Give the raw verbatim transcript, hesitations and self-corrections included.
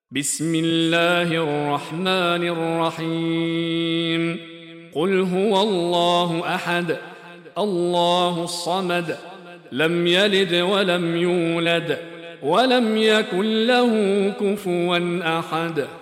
بسم الله الرحمن الرحيم قل هو الله أحد الله الصمد لم يلد ولم يولد ولم يكن له كفوا أحد